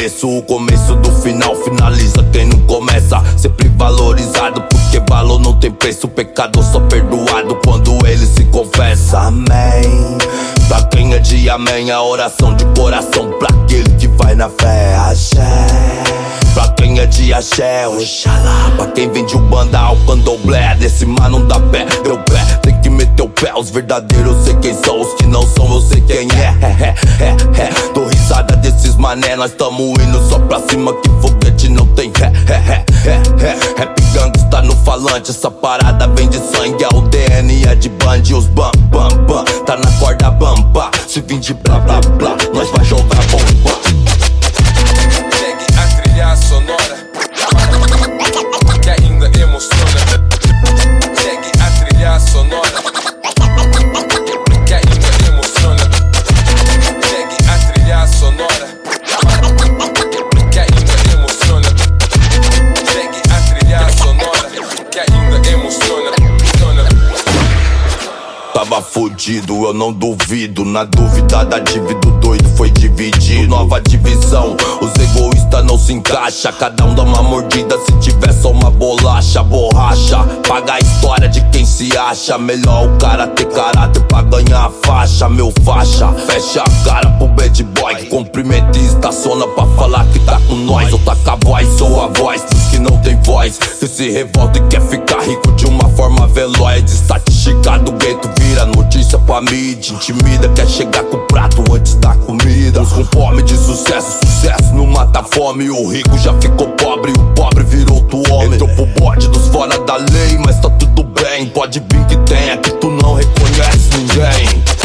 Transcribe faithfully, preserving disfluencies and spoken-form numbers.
começo, o começo do final finaliza quem não começa. Sempre valorizado porque valor não tem preço. Pecador só perdoado quando ele se confessa. Amém. Pra quem é de amém, a oração de coração pra aquele que vai na fé. Axé. Pra quem é de axé, oxalá. Pra quem vem de Umbanda ao candomblé, desse mar não dá pé, deu pé, tem que meter o pé. Os verdadeiros eu sei quem são, os que não são eu sei quem é. É, é, é. Dou risada desses mané, nós tamo indo só pra cima que foguete não tem ré. É, é, é, é. Rap gangsta no falante, essa parada vem de sangue. É o D N A de band, os bam, bam, bam. Tá na corda bamba, se vim de blá, blá, blá, nós vai jogar bomba. A sonora que ainda emociona. Segue a trilha sonora que ainda emociona. Segue a trilha sonora que ainda emociona. Segue a trilha sonora que ainda emociona. Tava fudido, eu não duvido. Na dúvida da dívida, o doido foi dividido. Nova divisão, os egoístas não se encaixa. Cada um dá uma mordida se tiver só uma bolacha. Borracha, paga a história de quem se acha. Melhor o cara ter caráter pra ganhar a faixa. Meu faixa, fecha a cara pro bad boy que cumprimenta e estaciona pra falar que tá com nós. Ou taca a voz, sou a voz dos que não tem voz, que se revolta e quer ficar rico de uma forma veloz. Estatística do gueto vira notícia pra mídia, intimida, quer chegar com o prato antes da comida. Uns com fome de sucesso, sucesso não mata a fome. O rico já ficou pobre, o pobre virou outro homem. Entrou pro bode dos fora da lei, mas tá tudo bem. Pode vir que tem, é que tu não reconhece ninguém.